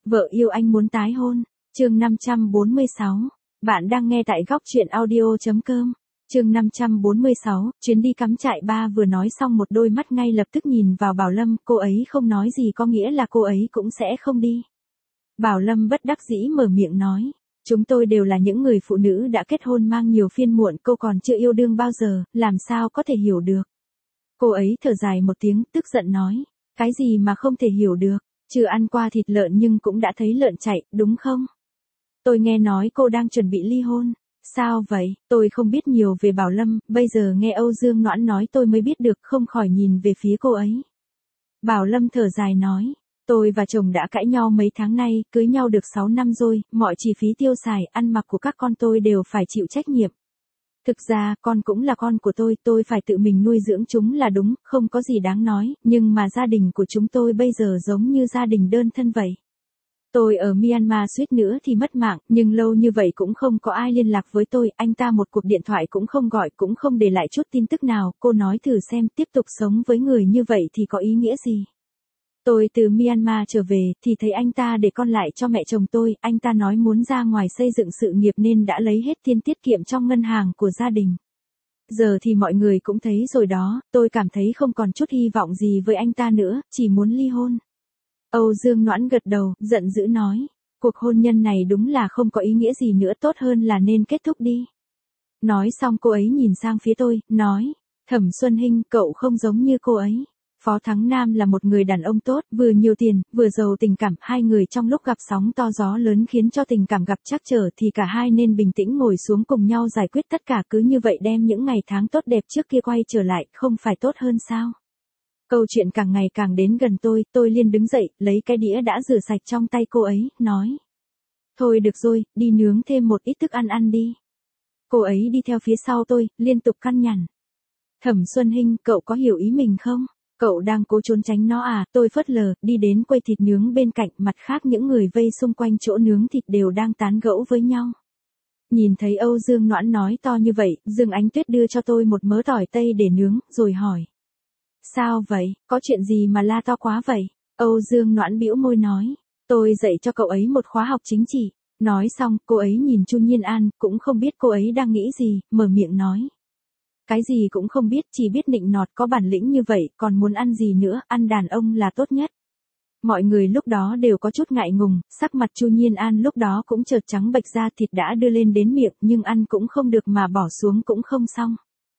Vợ yêu anh muốn tái hôn. Chương 546. Bạn đang nghe tại góc truyện audio.com. Chương 546, chuyến đi cắm trại 3 vừa nói xong một đôi mắt ngay lập tức nhìn vào Bảo Lâm, cô ấy không nói gì có nghĩa là cô ấy cũng sẽ không đi. Bảo Lâm bất đắc dĩ mở miệng nói, chúng tôi đều là những người phụ nữ đã kết hôn mang nhiều phiên muộn, cô còn chưa yêu đương bao giờ, làm sao có thể hiểu được. Cô ấy thở dài một tiếng, tức giận nói, cái gì mà không thể hiểu được, chưa ăn qua thịt lợn nhưng cũng đã thấy lợn chạy, đúng không? Tôi nghe nói cô đang chuẩn bị ly hôn. Sao vậy? Tôi không biết nhiều về Bảo Lâm, bây giờ nghe Âu Dương Noãn nói tôi mới biết được, không khỏi nhìn về phía cô ấy. Bảo Lâm thở dài nói, tôi và chồng đã cãi nhau mấy tháng nay, cưới nhau được 6 năm rồi, mọi chi phí tiêu xài, ăn mặc của các con tôi đều phải chịu trách nhiệm. Thực ra, con cũng là con của tôi phải tự mình nuôi dưỡng chúng là đúng, không có gì đáng nói, nhưng mà gia đình của chúng tôi bây giờ giống như gia đình đơn thân vậy. Tôi ở Myanmar suýt nữa thì mất mạng, nhưng lâu như vậy cũng không có ai liên lạc với tôi, anh ta một cuộc điện thoại cũng không gọi, cũng không để lại chút tin tức nào, cô nói thử xem tiếp tục sống với người như vậy thì có ý nghĩa gì. Tôi từ Myanmar trở về thì thấy anh ta để con lại cho mẹ chồng tôi, anh ta nói muốn ra ngoài xây dựng sự nghiệp nên đã lấy hết tiền tiết kiệm trong ngân hàng của gia đình. Giờ thì mọi người cũng thấy rồi đó, tôi cảm thấy không còn chút hy vọng gì với anh ta nữa, chỉ muốn ly hôn. Âu Dương Noãn gật đầu, giận dữ nói, cuộc hôn nhân này đúng là không có ý nghĩa gì nữa, tốt hơn là nên kết thúc đi. Nói xong cô ấy nhìn sang phía tôi, nói, Thẩm Xuân Hinh, cậu không giống như cô ấy. Phó Thắng Nam là một người đàn ông tốt, vừa nhiều tiền, vừa giàu tình cảm, hai người trong lúc gặp sóng to gió lớn khiến cho tình cảm gặp trắc trở thì cả hai nên bình tĩnh ngồi xuống cùng nhau giải quyết tất cả, cứ như vậy đem những ngày tháng tốt đẹp trước kia quay trở lại, không phải tốt hơn sao? Câu chuyện càng ngày càng đến gần tôi liền đứng dậy, lấy cái đĩa đã rửa sạch trong tay cô ấy, nói. Thôi được rồi, đi nướng thêm một ít thức ăn ăn đi. Cô ấy đi theo phía sau tôi, liên tục căn nhằn. Thẩm Xuân Hinh, cậu có hiểu ý mình không? Cậu đang cố trốn tránh nó à? Tôi phớt lờ, đi đến quầy thịt nướng bên cạnh, mặt khác những người vây xung quanh chỗ nướng thịt đều đang tán gẫu với nhau. Nhìn thấy Âu Dương Noãn nói to như vậy, Dương Ánh Tuyết đưa cho tôi một mớ tỏi tây để nướng, rồi hỏi. Sao vậy, có chuyện gì mà la to quá vậy? Âu Dương Noãn bĩu môi nói, tôi dạy cho cậu ấy một khóa học chính trị. Nói xong, cô ấy nhìn Chu Nhiên An, cũng không biết cô ấy đang nghĩ gì, mở miệng nói. Cái gì cũng không biết, chỉ biết nịnh nọt, có bản lĩnh như vậy, còn muốn ăn gì nữa, ăn đàn ông là tốt nhất. Mọi người lúc đó đều có chút ngại ngùng, sắc mặt Chu Nhiên An lúc đó cũng chợt trắng bệch ra, thịt đã đưa lên đến miệng, nhưng ăn cũng không được mà bỏ xuống cũng không xong.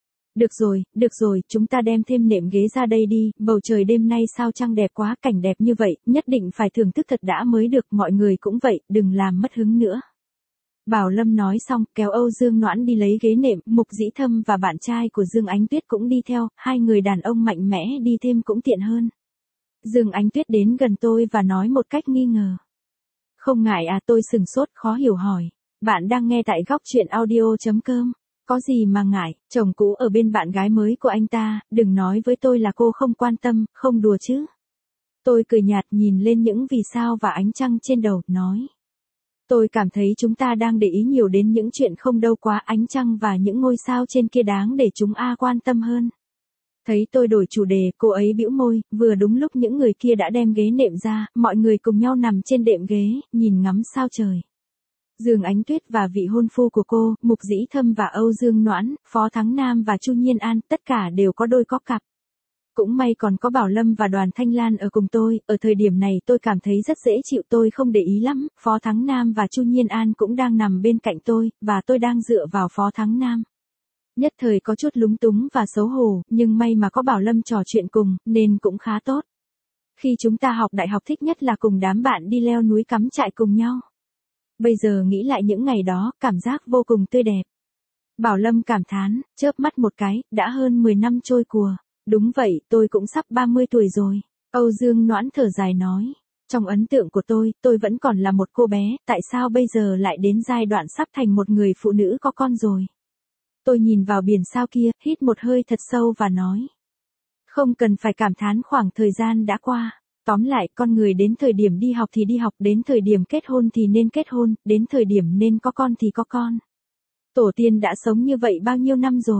Được rồi, chúng ta đem thêm nệm ghế ra đây đi, bầu trời đêm nay sao trăng đẹp quá, cảnh đẹp như vậy, nhất định phải thưởng thức thật đã mới được, mọi người cũng vậy, đừng làm mất hứng nữa. Bảo Lâm nói xong, kéo Âu Dương Noãn đi lấy ghế nệm, Mục Dĩ Thâm và bạn trai của Dương Ánh Tuyết cũng đi theo, hai người đàn ông mạnh mẽ đi thêm cũng tiện hơn. Dương Ánh Tuyết đến gần tôi và nói một cách nghi ngờ. Không ngại à? Tôi sừng sốt khó hiểu hỏi. Bạn đang nghe tại góc truyện audio.com. Có gì mà ngại, chồng cũ ở bên bạn gái mới của anh ta, đừng nói với tôi là cô không quan tâm, không đùa chứ. Tôi cười nhạt nhìn lên những vì sao và ánh trăng trên đầu, nói. Tôi cảm thấy chúng ta đang để ý nhiều đến những chuyện không đâu quá, ánh trăng và những ngôi sao trên kia đáng để chúng quan tâm hơn. Thấy tôi đổi chủ đề, cô ấy bĩu môi, vừa đúng lúc những người kia đã đem ghế nệm ra, mọi người cùng nhau nằm trên đệm ghế, nhìn ngắm sao trời. Dương Ánh Tuyết và vị hôn phu của cô, Mục Dĩ Thâm và Âu Dương Noãn, Phó Thắng Nam và Chu Nhiên An, tất cả đều có đôi có cặp. Cũng may còn có Bảo Lâm và Đoàn Thanh Lan ở cùng tôi, ở thời điểm này tôi cảm thấy rất dễ chịu, tôi không để ý lắm, Phó Thắng Nam và Chu Nhiên An cũng đang nằm bên cạnh tôi, và tôi đang dựa vào Phó Thắng Nam. Nhất thời có chút lúng túng và xấu hổ, nhưng may mà có Bảo Lâm trò chuyện cùng, nên cũng khá tốt. Khi chúng ta học đại học thích nhất là cùng đám bạn đi leo núi cắm trại cùng nhau. Bây giờ nghĩ lại những ngày đó, cảm giác vô cùng tươi đẹp. Bảo Lâm cảm thán, chớp mắt một cái, đã hơn 10 năm trôi qua. Đúng vậy, tôi cũng sắp 30 tuổi rồi. Âu Dương Noãn thở dài nói. Trong ấn tượng của tôi vẫn còn là một cô bé, tại sao bây giờ lại đến giai đoạn sắp thành một người phụ nữ có con rồi? Tôi nhìn vào biển sao kia, hít một hơi thật sâu và nói. Không cần phải cảm thán khoảng thời gian đã qua. Tóm lại, con người đến thời điểm đi học thì đi học, đến thời điểm kết hôn thì nên kết hôn, đến thời điểm nên có con thì có con. Tổ tiên đã sống như vậy bao nhiêu năm rồi.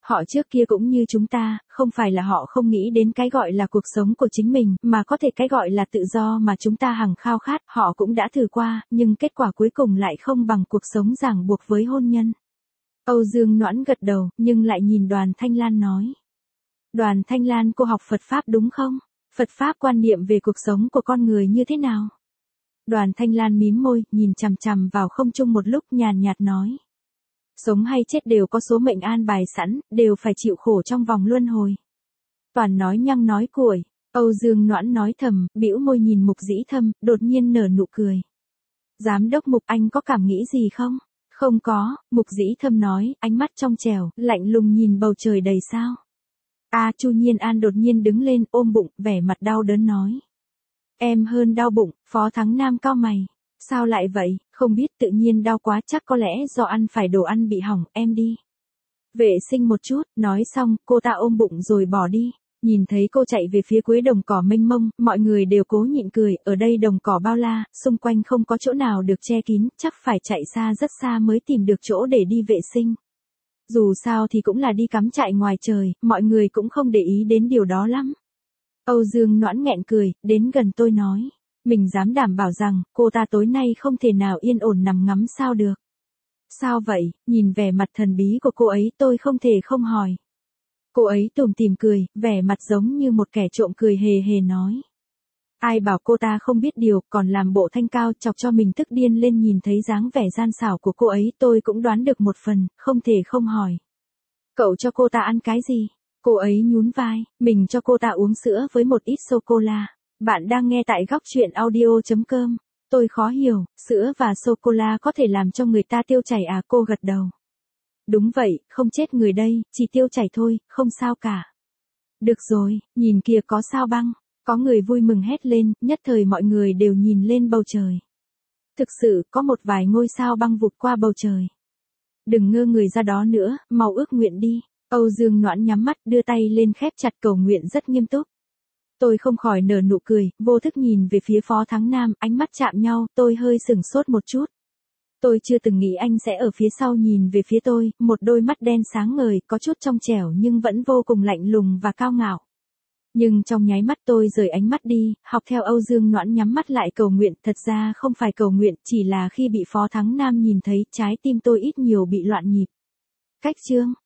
Họ trước kia cũng như chúng ta, không phải là họ không nghĩ đến cái gọi là cuộc sống của chính mình, mà có thể cái gọi là tự do mà chúng ta hằng khao khát, họ cũng đã thử qua, nhưng kết quả cuối cùng lại không bằng cuộc sống ràng buộc với hôn nhân. Âu Dương Noãn gật đầu, nhưng lại nhìn Đoàn Thanh Lan nói. Đoàn Thanh Lan, cô học Phật Pháp đúng không? Phật Pháp quan niệm về cuộc sống của con người như thế nào? Đoàn Thanh Lan mím môi, nhìn chằm chằm vào không trung một lúc, nhàn nhạt nói. Sống hay chết đều có số mệnh an bài sẵn, đều phải chịu khổ trong vòng luân hồi. Toàn nói nhăng nói cuội. Âu Dương Noãn nói thầm, bĩu môi nhìn Mục Dĩ Thâm, đột nhiên nở nụ cười. Giám đốc Mục, anh có cảm nghĩ gì không? Không có, Mục Dĩ Thâm nói, ánh mắt trong trẻo, lạnh lùng nhìn bầu trời đầy sao. Chu Nhiên An đột nhiên đứng lên, ôm bụng, vẻ mặt đau đớn nói. Em hơn đau bụng. Phó Thắng Nam cau mày. Sao lại vậy, không biết, tự nhiên đau quá, chắc có lẽ do ăn phải đồ ăn bị hỏng, em đi vệ sinh một chút. Nói xong, cô ta ôm bụng rồi bỏ đi. Nhìn thấy cô chạy về phía cuối đồng cỏ mênh mông, mọi người đều cố nhịn cười, ở đây đồng cỏ bao la, xung quanh không có chỗ nào được che kín, chắc phải chạy xa rất xa mới tìm được chỗ để đi vệ sinh. Dù sao thì cũng là đi cắm trại ngoài trời, mọi người cũng không để ý đến điều đó lắm. Âu Dương Noãn nghẹn cười, đến gần tôi nói. Mình dám đảm bảo rằng, cô ta tối nay không thể nào yên ổn nằm ngắm sao được. Sao vậy, nhìn vẻ mặt thần bí của cô ấy tôi không thể không hỏi. Cô ấy tủm tỉm cười, vẻ mặt giống như một kẻ trộm cười hề hề nói. Ai bảo cô ta không biết điều, còn làm bộ thanh cao chọc cho mình tức điên lên. Nhìn thấy dáng vẻ gian xảo của cô ấy tôi cũng đoán được một phần, không thể không hỏi. Cậu cho cô ta ăn cái gì? Cô ấy nhún vai, mình cho cô ta uống sữa với một ít sô-cô-la. Bạn đang nghe tại góc truyện audio.com. Tôi khó hiểu, sữa và sô-cô-la có thể làm cho người ta tiêu chảy à? Cô gật đầu. Đúng vậy, không chết người đây, chỉ tiêu chảy thôi, không sao cả. Được rồi, nhìn kìa có sao băng. Có người vui mừng hét lên, nhất thời mọi người đều nhìn lên bầu trời. Thực sự, có một vài ngôi sao băng vụt qua bầu trời. Đừng ngơ người ra đó nữa, mau ước nguyện đi. Âu Dương Noãn nhắm mắt, đưa tay lên khép chặt cầu nguyện rất nghiêm túc. Tôi không khỏi nở nụ cười, vô thức nhìn về phía Phó Thắng Nam, ánh mắt chạm nhau, tôi hơi sửng sốt một chút. Tôi chưa từng nghĩ anh sẽ ở phía sau nhìn về phía tôi, một đôi mắt đen sáng ngời, có chút trong trẻo nhưng vẫn vô cùng lạnh lùng và cao ngạo. Nhưng trong nháy mắt tôi rời ánh mắt đi, học theo Âu Dương Noãn nhắm mắt lại cầu nguyện, thật ra không phải cầu nguyện, chỉ là khi bị Phó Thắng Nam nhìn thấy, trái tim tôi ít nhiều bị loạn nhịp. Cách chương